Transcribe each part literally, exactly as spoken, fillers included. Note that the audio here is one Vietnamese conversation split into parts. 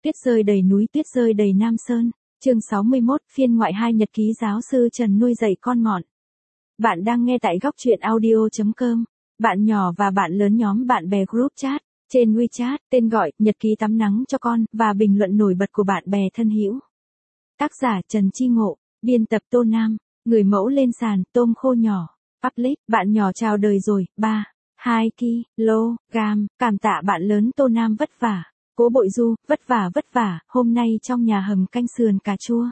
Tuyết rơi đầy núi, tuyết rơi đầy Nam Sơn. Chương sáu mươi mốt, phiên ngoại hai nhật ký giáo sư Trần nuôi dạy con mọn. Bạn đang nghe tại góc truyện audio chấm com. Bạn nhỏ và bạn lớn nhóm bạn bè group chat trên WeChat, tên gọi Nhật ký tắm nắng cho con và bình luận nổi bật của bạn bè thân hữu. Tác giả Trần Chi Ngộ, biên tập Tô Nam, người mẫu lên sàn tôm khô nhỏ. Public, bạn nhỏ chào đời rồi, ba, hai ki-lô-gam, cảm tạ bạn lớn Tô Nam vất vả. Cố Bội Du, vất vả vất vả, hôm nay trong nhà hầm canh sườn cà chua.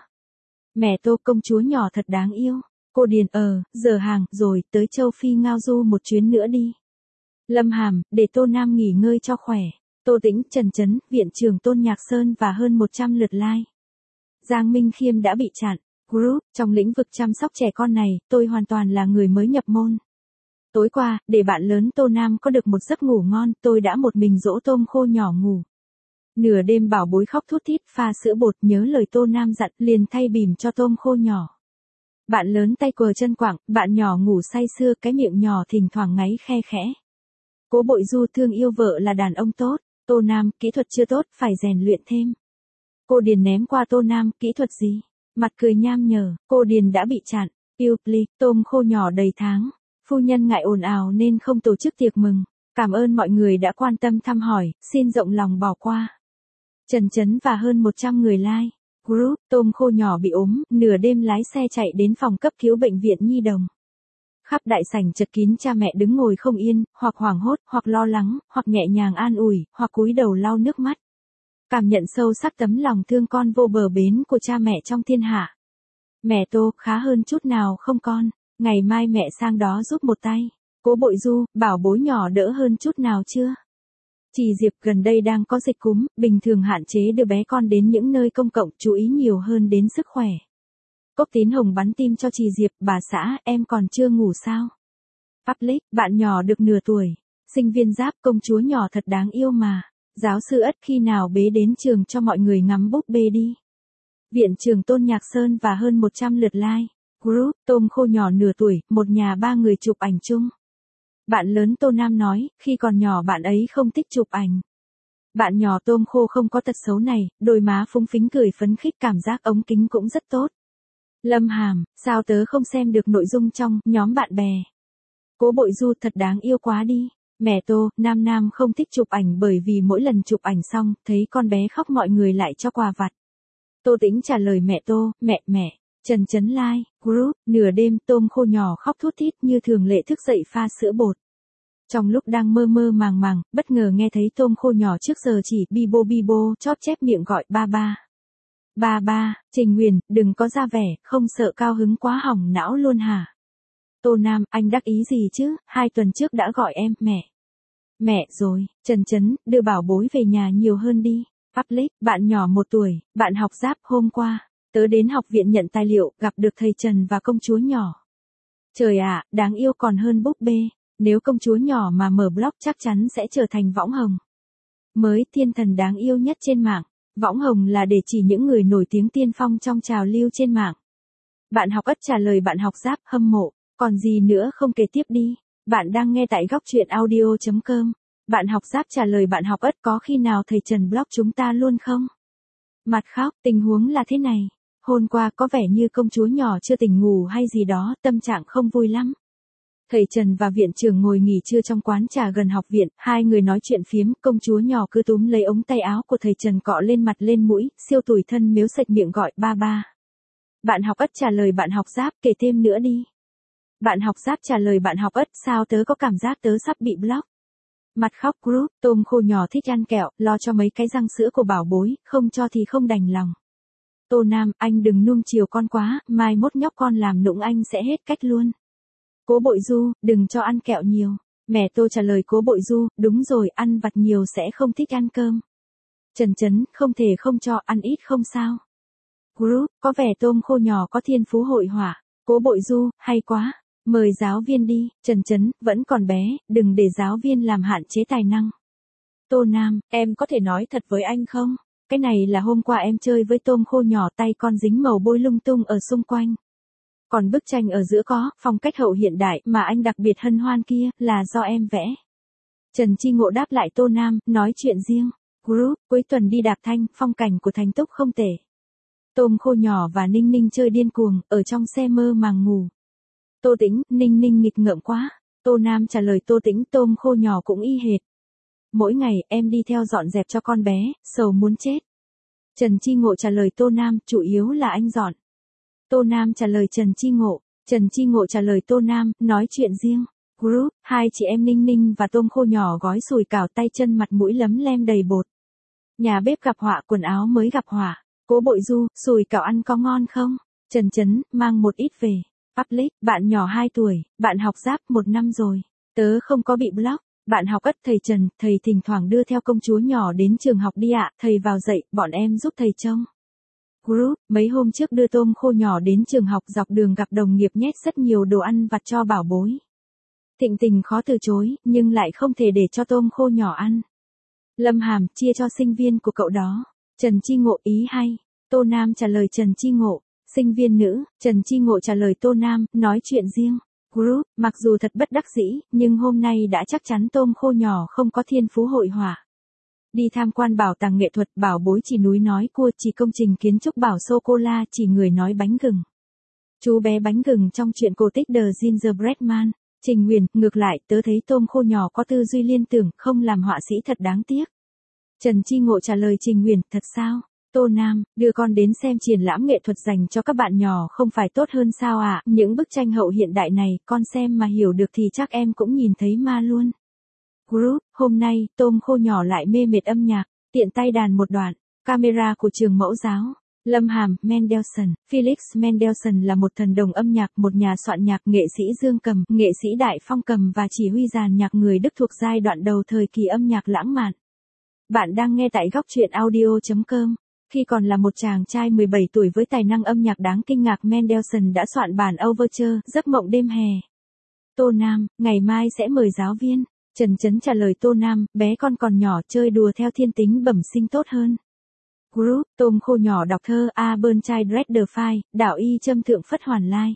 Mẹ Tô công chúa nhỏ thật đáng yêu. Cô Điền ờ, giờ hàng, rồi, tới châu Phi ngao du một chuyến nữa đi. Lâm Hàm, để Tô Nam nghỉ ngơi cho khỏe. Tô Tĩnh, Trần Chấn, Viện trưởng Tôn Nhạc Sơn và hơn một trăm lượt like. Giang Minh Khiêm đã bị chặn. Group, trong lĩnh vực chăm sóc trẻ con này, tôi hoàn toàn là người mới nhập môn. Tối qua, để bạn lớn Tô Nam có được một giấc ngủ ngon, tôi đã một mình dỗ tôm khô nhỏ ngủ. Nửa đêm bảo bối khóc thút thít pha sữa bột nhớ lời Tô Nam dặn liền thay bỉm cho tôm khô nhỏ. Bạn lớn tay quờ chân quảng, bạn nhỏ ngủ say sưa cái miệng nhỏ thỉnh thoảng ngáy khe khẽ. Cố Bội Du thương yêu vợ là đàn ông tốt. Tô Nam, kỹ thuật chưa tốt, phải rèn luyện thêm. Cô Điền ném qua Tô Nam, kỹ thuật gì? Mặt cười nham nhở, cô Điền đã bị chặn. Public, tôm khô nhỏ đầy tháng. Phu nhân ngại ồn ào nên không tổ chức tiệc mừng. Cảm ơn mọi người đã quan tâm thăm hỏi, xin rộng lòng bỏ qua. Trần Chấn và hơn một trăm người like. Group, tôm khô nhỏ bị ốm, nửa đêm lái xe chạy đến phòng cấp cứu bệnh viện Nhi Đồng. Khắp đại sảnh chật kín cha mẹ đứng ngồi không yên, hoặc hoảng hốt, hoặc lo lắng, hoặc nhẹ nhàng an ủi, hoặc cúi đầu lau nước mắt. Cảm nhận sâu sắc tấm lòng thương con vô bờ bến của cha mẹ trong thiên hạ. Mẹ Tô, khá hơn chút nào không con? Ngày mai mẹ sang đó giúp một tay. Cố Bội Du, bảo bối nhỏ đỡ hơn chút nào chưa? Chị Diệp, gần đây đang có dịch cúm, bình thường hạn chế đưa bé con đến những nơi công cộng, chú ý nhiều hơn đến sức khỏe. Cốc Tín Hồng bắn tim cho chị Diệp, bà xã, em còn chưa ngủ sao? Public, bạn nhỏ được nửa tuổi. Sinh viên Giáp, công chúa nhỏ thật đáng yêu mà. Giáo sư Ất, khi nào bế đến trường cho mọi người ngắm búp bê đi. Viện trưởng Tôn Nhạc Sơn và hơn một trăm lượt like. Group, tôm khô nhỏ nửa tuổi, một nhà ba người chụp ảnh chung. Bạn lớn Tô Nam nói, khi còn nhỏ bạn ấy không thích chụp ảnh. Bạn nhỏ tôm khô không có tật xấu này, đôi má phúng phính cười phấn khích, cảm giác ống kính cũng rất tốt. Lâm Hàm, sao tớ không xem được nội dung trong nhóm bạn bè? Cố Bội Du, thật đáng yêu quá đi. Mẹ Tô, Nam Nam không thích chụp ảnh bởi vì mỗi lần chụp ảnh xong, thấy con bé khóc mọi người lại cho quà vặt. Tô Tĩnh trả lời mẹ Tô, mẹ mẹ. Trần Chấn like, group, nửa đêm tôm khô nhỏ khóc thút thít như thường lệ thức dậy pha sữa bột. Trong lúc đang mơ mơ màng màng, bất ngờ nghe thấy tôm khô nhỏ trước giờ chỉ bi bô bi bô chóp chép miệng gọi ba ba. Ba ba, Trình Nguyền, đừng có ra vẻ, không sợ cao hứng quá hỏng não luôn hả? Tô Nam, anh đắc ý gì chứ, hai tuần trước đã gọi em, mẹ. Mẹ rồi, Trần Chấn, đưa bảo bối về nhà nhiều hơn đi. Public, bạn nhỏ một tuổi, bạn học Giáp, hôm qua. Tớ đến học viện nhận tài liệu, gặp được thầy Trần và công chúa nhỏ. Trời ạ, đáng yêu còn hơn búp bê. Nếu công chúa nhỏ mà mở blog chắc chắn sẽ trở thành võng hồng. Mới, thiên thần đáng yêu nhất trên mạng. Võng hồng là để chỉ những người nổi tiếng tiên phong trong trào lưu trên mạng. Bạn học Ất trả lời bạn học Giáp, hâm mộ. Còn gì nữa không, kể tiếp đi. Bạn đang nghe tại góc truyện audio chấm com. Bạn học Giáp trả lời bạn học Ất, có khi nào thầy Trần blog chúng ta luôn không? Mặt khóc, tình huống là thế này. Hôm qua có vẻ như công chúa nhỏ chưa tỉnh ngủ hay gì đó, tâm trạng không vui lắm. Thầy Trần và viện trưởng ngồi nghỉ trưa trong quán trà gần học viện, hai người nói chuyện phiếm, công chúa nhỏ cứ túm lấy ống tay áo của thầy Trần cọ lên mặt lên mũi, siêu tủi thân mếu sạch miệng gọi ba ba. Bạn học Ất trả lời bạn học Giáp, kể thêm nữa đi. Bạn học Giáp trả lời bạn học Ất, sao tớ có cảm giác tớ sắp bị block. Mặt khóc group, tôm khô nhỏ thích ăn kẹo, lo cho mấy cái răng sữa của bảo bối, không cho thì không đành lòng. Tô Nam, anh đừng nuông chiều con quá, mai mốt nhóc con làm nũng anh sẽ hết cách luôn. Cố Bội Du, đừng cho ăn kẹo nhiều. Mẹ Tô trả lời Cố Bội Du, đúng rồi, ăn vặt nhiều sẽ không thích ăn cơm. Trần Chấn, không thể không cho, ăn ít không sao. Group, có vẻ tôm khô nhỏ có thiên phú hội họa. Cố Bội Du, hay quá. Mời giáo viên đi. Trần Chấn, vẫn còn bé, đừng để giáo viên làm hạn chế tài năng. Tô Nam, em có thể nói thật với anh không? Cái này là hôm qua em chơi với tôm khô nhỏ, tay con dính màu bôi lung tung ở xung quanh. Còn bức tranh ở giữa có phong cách hậu hiện đại mà anh đặc biệt hân hoan kia là do em vẽ. Trần Chi Ngộ đáp lại Tô Nam, nói chuyện riêng. Group, cuối tuần đi đạp thanh, phong cảnh của Thành Túc không tệ. Tôm khô nhỏ và Ninh Ninh chơi điên cuồng, ở trong xe mơ màng ngủ. Tô Tĩnh, Ninh Ninh nghịch ngợm quá. Tô Nam trả lời Tô Tĩnh, tôm khô nhỏ cũng y hệt. Mỗi ngày, em đi theo dọn dẹp cho con bé, sầu muốn chết. Trần Chi Ngộ trả lời Tô Nam, chủ yếu là anh dọn. Tô Nam trả lời Trần Chi Ngộ. Trần Chi Ngộ trả lời Tô Nam, nói chuyện riêng. Group, hai chị em Ninh Ninh và tôm khô nhỏ gói sùi cảo tay chân mặt mũi lấm lem đầy bột. Nhà bếp gặp họa, quần áo mới gặp họa. Cố Bội Du, sùi cảo ăn có ngon không? Trần Chấn, mang một ít về. Public, bạn nhỏ hai tuổi, bạn học giáp một năm rồi. Tớ không có bị block. Bạn học ất thầy Trần, thầy thỉnh thoảng đưa theo công chúa nhỏ đến trường học đi ạ, thầy vào dạy, bọn em giúp thầy trông. Group, mấy hôm trước đưa tôm khô nhỏ đến trường học, dọc đường gặp đồng nghiệp nhét rất nhiều đồ ăn vặt cho bảo bối. Thịnh Tình khó từ chối, nhưng lại không thể để cho tôm khô nhỏ ăn. Lâm Hàm, chia cho sinh viên của cậu đó. Trần Chi Ngộ, ý hay. Tô Nam trả lời Trần Chi Ngộ. Sinh viên nữ, Trần Chi Ngộ trả lời Tô Nam, nói chuyện riêng. Group, mặc dù thật bất đắc dĩ, nhưng hôm nay đã chắc chắn tôm khô nhỏ không có thiên phú hội họa. Đi tham quan bảo tàng nghệ thuật, bảo bối chỉ núi nói cua, chỉ công trình kiến trúc bảo sô-cô-la, chỉ người nói bánh gừng. Chú bé bánh gừng trong chuyện cổ tích The Gingerbread Man. Trình Huyền, ngược lại, tớ thấy tôm khô nhỏ có tư duy liên tưởng, không làm họa sĩ thật đáng tiếc. Trần Chi Ngộ trả lời Trình Huyền, thật sao? Tô Nam, đưa con đến xem triển lãm nghệ thuật dành cho các bạn nhỏ không phải tốt hơn sao ạ? À? Những bức tranh hậu hiện đại này, con xem mà hiểu được thì chắc em cũng nhìn thấy ma luôn. Group, hôm nay, tôm khô nhỏ lại mê mệt âm nhạc, tiện tay đàn một đoạn, camera của trường mẫu giáo. Lâm Hàm, Mendelssohn, Felix Mendelssohn là một thần đồng âm nhạc, một nhà soạn nhạc, nghệ sĩ dương cầm, nghệ sĩ đại phong cầm và chỉ huy dàn nhạc người Đức thuộc giai đoạn đầu thời kỳ âm nhạc lãng mạn. Bạn đang nghe tại góc truyện audio chấm com. Khi còn là một chàng trai mười bảy tuổi với tài năng âm nhạc đáng kinh ngạc, Mendelssohn đã soạn bản Overture, Giấc mộng đêm hè. Tô Nam, ngày mai sẽ mời giáo viên. Trần Chấn trả lời Tô Nam, bé con còn nhỏ, chơi đùa theo thiên tính bẩm sinh tốt hơn. Group, tôm khô nhỏ đọc thơ, A Bernchild read the fire, đảo y châm thượng phất hoàn lai.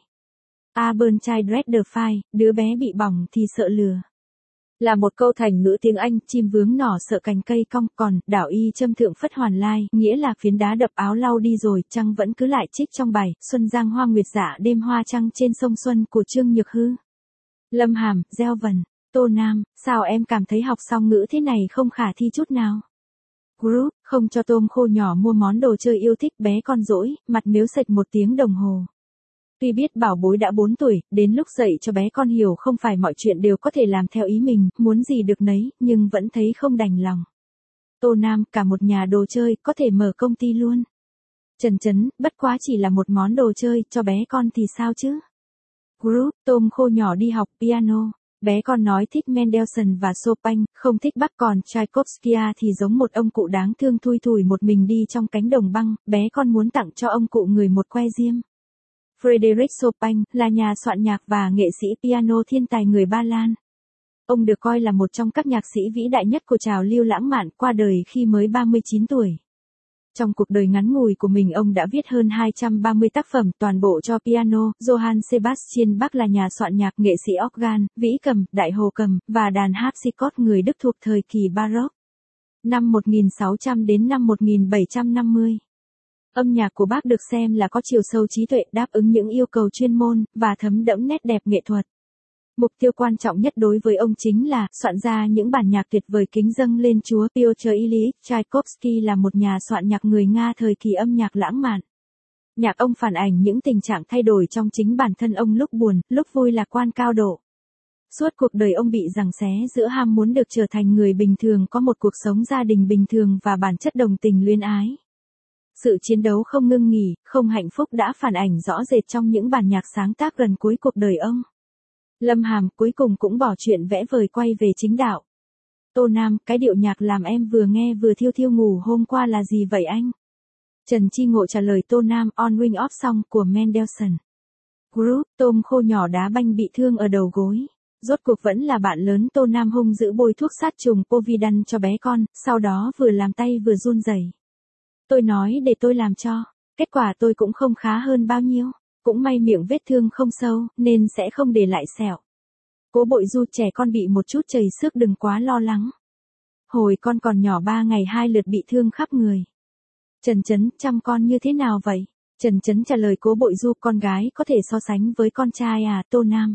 A Bernchild read the fire, đứa bé bị bỏng thì sợ lửa. Là một câu thành ngữ tiếng Anh, chim vướng nỏ sợ cành cây cong, còn, đảo y châm thượng phất hoàn lai, nghĩa là phiến đá đập áo lau đi rồi, trăng vẫn cứ lại trích trong bài, Xuân Giang Hoa Nguyệt Dạ đêm hoa trăng trên sông Xuân của Trương Nhược Hư. Lâm Hàm, gieo vần. Tô Nam, sao em cảm thấy học song ngữ thế này không khả thi chút nào? Group, không cho tôm khô nhỏ mua món đồ chơi yêu thích, bé con dỗi, mặt mếu sệch một tiếng đồng hồ. Tuy biết bảo bối đã bốn tuổi, đến lúc dạy cho bé con hiểu không phải mọi chuyện đều có thể làm theo ý mình, muốn gì được nấy, nhưng vẫn thấy không đành lòng. Tô Nam, cả một nhà đồ chơi, có thể mở công ty luôn. Trần Chấn, bất quá chỉ là một món đồ chơi, cho bé con thì sao chứ? Group, tôm khô nhỏ đi học piano. Bé con nói thích Mendelssohn và Chopin, không thích Bach, còn Tchaikovsky thì giống một ông cụ đáng thương thui thủi một mình đi trong cánh đồng băng, bé con muốn tặng cho ông cụ người một que diêm. Frédéric Chopin là nhà soạn nhạc và nghệ sĩ piano thiên tài người Ba Lan. Ông được coi là một trong các nhạc sĩ vĩ đại nhất của trào lưu lãng mạn, qua đời khi mới ba mươi chín tuổi. Trong cuộc đời ngắn ngủi của mình, ông đã viết hơn hai trăm ba mươi tác phẩm, toàn bộ cho piano. Johann Sebastian Bach là nhà soạn nhạc, nghệ sĩ organ, vĩ cầm, đại hồ cầm, và đàn harpsichord người Đức thuộc thời kỳ Baroque. Năm một nghìn sáu trăm đến năm một nghìn bảy trăm năm mươi. Âm nhạc của Bach được xem là có chiều sâu trí tuệ, đáp ứng những yêu cầu chuyên môn, và thấm đẫm nét đẹp nghệ thuật. Mục tiêu quan trọng nhất đối với ông chính là soạn ra những bản nhạc tuyệt vời kính dâng lên Chúa. Piotr Ilyich Tchaikovsky là một nhà soạn nhạc người Nga thời kỳ âm nhạc lãng mạn. Nhạc ông phản ảnh những tình trạng thay đổi trong chính bản thân ông, lúc buồn, lúc vui, lạc quan cao độ. Suốt cuộc đời ông bị giằng xé giữa ham muốn được trở thành người bình thường, có một cuộc sống gia đình bình thường, và bản chất đồng tình luyến ái. Sự chiến đấu không ngưng nghỉ, không hạnh phúc đã phản ảnh rõ rệt trong những bản nhạc sáng tác gần cuối cuộc đời ông. Lâm Hàm, cuối cùng cũng bỏ chuyện vẽ vời quay về chính đạo. Tô Nam, cái điệu nhạc làm em vừa nghe vừa thiêu thiêu ngủ hôm qua là gì vậy anh? Trần Chi Ngộ trả lời Tô Nam, On Wing Off Song của Mendelssohn. Group, tôm khô nhỏ đá banh bị thương ở đầu gối. Rốt cuộc vẫn là bạn lớn. Tô Nam hung dữ bôi thuốc sát trùng Povidone cho bé con, sau đó vừa làm tay vừa run rẩy. Tôi nói để tôi làm cho, kết quả tôi cũng không khá hơn bao nhiêu. Cũng may miệng vết thương không sâu, nên sẽ không để lại sẹo. Cố Bội Du, trẻ con bị một chút chảy xước đừng quá lo lắng. hồi con còn nhỏ ba ngày hai lượt bị thương khắp người. Trần Chấn, chăm con như thế nào vậy? Trần Chấn trả lời Cố Bội Du, con gái có thể so sánh với con trai à, Tô Nam.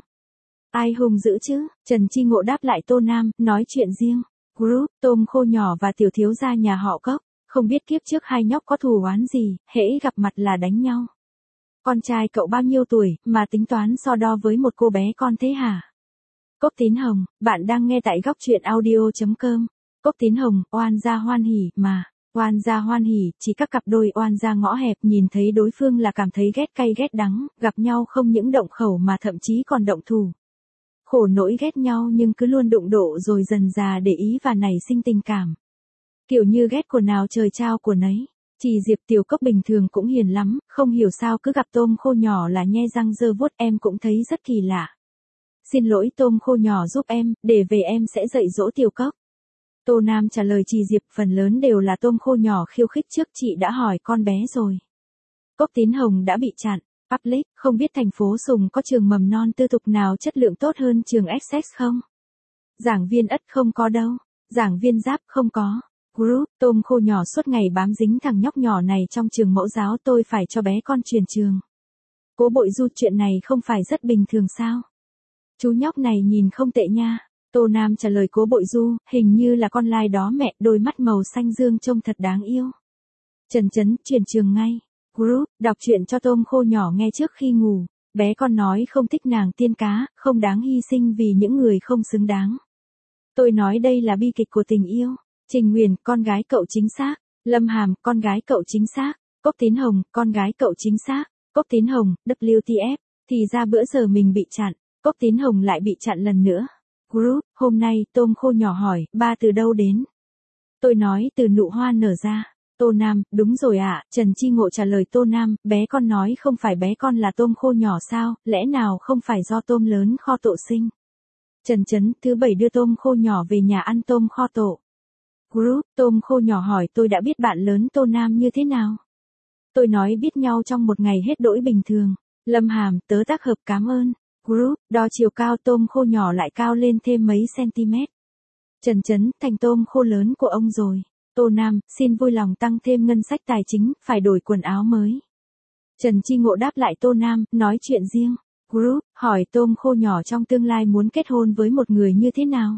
Ai hung dữ chứ? Trần Chi Ngộ đáp lại Tô Nam, nói chuyện riêng. Group, Tôm Khô Nhỏ và Tiểu Thiếu gia nhà họ Cốc, không biết kiếp trước hai nhóc có thù oán gì, hễ gặp mặt là đánh nhau. Con trai cậu bao nhiêu tuổi, mà tính toán so đo với một cô bé con thế hả? Cốc Tín Hồng, bạn đang nghe tại góc truyện audio chấm com. Cốc Tín Hồng, oan gia hoan hỉ, mà. Oan gia hoan hỉ, chỉ các cặp đôi oan gia ngõ hẹp nhìn thấy đối phương là cảm thấy ghét cay ghét đắng, gặp nhau không những động khẩu mà thậm chí còn động thủ. Khổ nỗi ghét nhau nhưng cứ luôn đụng độ rồi dần dà để ý và nảy sinh tình cảm. Kiểu như ghét của nào trời trao của nấy. Chị Diệp Tiểu Cốc bình thường cũng hiền lắm, không hiểu sao cứ gặp Tôm Khô Nhỏ là nhe răng giơ vuốt, em cũng thấy rất kỳ lạ. Xin lỗi Tôm Khô Nhỏ giúp em, để về em sẽ dạy dỗ Tiểu Cốc. Tô Nam trả lời chị Diệp, phần lớn đều là Tôm Khô Nhỏ khiêu khích trước, chị đã hỏi con bé rồi. Cốc Tín Hồng đã bị chặn. Public, không biết thành phố Sùng có trường mầm non tư thục nào chất lượng tốt hơn trường Essex không? Giảng viên Ất không có đâu. Giảng viên Giáp không có. Group, Tôm Khô Nhỏ suốt ngày bám dính thằng nhóc nhỏ này trong trường mẫu giáo, tôi phải cho bé con chuyển trường. Cố Bội Du, chuyện này không phải rất bình thường sao? Chú nhóc này nhìn không tệ nha. Tô Nam trả lời Cố Bội Du, hình như là con lai đó mẹ, đôi mắt màu xanh dương trông thật đáng yêu. Trần Chấn, chuyển trường ngay. Group, đọc truyện cho Tôm Khô Nhỏ nghe trước khi ngủ. Bé con nói không thích nàng tiên cá, không đáng hy sinh vì những người không xứng đáng. Tôi nói đây là bi kịch của tình yêu. Trình Nguyền, con gái cậu chính xác. Lâm Hàm, con gái cậu chính xác. Cốc Tín Hồng, con gái cậu chính xác. Cốc Tín Hồng, W T F, thì ra bữa giờ mình bị chặn. Cốc Tín Hồng lại bị chặn lần nữa. Group, hôm nay Tôm Khô Nhỏ hỏi, ba từ đâu đến? Tôi nói từ nụ hoa nở ra. Tô Nam, đúng rồi ạ. À. Trần Chi Ngộ trả lời Tô Nam, bé con nói không phải bé con là Tôm Khô Nhỏ sao, lẽ nào không phải do tôm lớn kho tộ sinh? Trần Chấn, thứ bảy đưa Tôm Khô Nhỏ về nhà ăn tôm kho tộ. Group, Tôm Khô Nhỏ hỏi, tôi đã biết bạn lớn Tô Nam như thế nào? Tôi nói biết nhau trong một ngày hết đỗi bình thường. Lâm Hàm, tớ tác hợp cảm ơn. Group, đo chiều cao Tôm Khô Nhỏ lại cao lên thêm mấy cm. Trần Chấn, thành tôm khô lớn của ông rồi. Tô Nam, xin vui lòng tăng thêm ngân sách tài chính, phải đổi quần áo mới. Trần Chi Ngộ đáp lại Tô Nam, nói chuyện riêng. Group, hỏi Tôm Khô Nhỏ trong tương lai muốn kết hôn với một người như thế nào?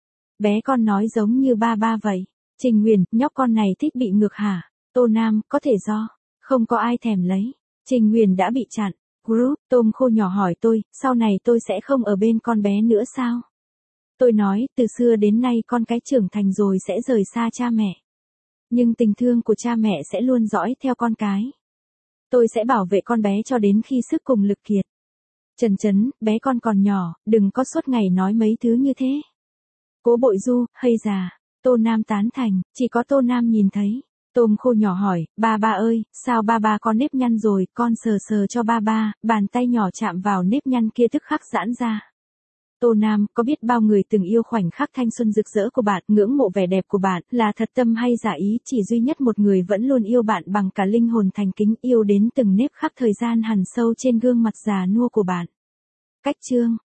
Bé con nói giống như ba ba vậy. Trình Nguyền, nhóc con này thích bị ngược hả? Tô Nam, có thể do không có ai thèm lấy. Trình Nguyền đã bị chặn. Group, Tôm Khô Nhỏ hỏi tôi, sau này tôi sẽ không ở bên con bé nữa sao? Tôi nói, từ xưa đến nay con cái trưởng thành rồi sẽ rời xa cha mẹ. Nhưng tình thương của cha mẹ sẽ luôn dõi theo con cái. Tôi sẽ bảo vệ con bé cho đến khi sức cùng lực kiệt. Trần Chấn, bé con còn nhỏ, đừng có suốt ngày nói mấy thứ như thế. Cố Bội Du, hay già. Tô Nam tán thành, chỉ có Tô Nam nhìn thấy. Tôm Khô Nhỏ hỏi, ba ba ơi, sao ba ba có nếp nhăn rồi, con sờ sờ cho ba ba, bàn tay nhỏ chạm vào nếp nhăn kia tức khắc giãn ra. Tô Nam, có biết bao người từng yêu khoảnh khắc thanh xuân rực rỡ của bạn, ngưỡng mộ vẻ đẹp của bạn, là thật tâm hay giả ý, chỉ duy nhất một người vẫn luôn yêu bạn bằng cả linh hồn thành kính, yêu đến từng nếp khắc thời gian hằn sâu trên gương mặt già nua của bạn. Cách chương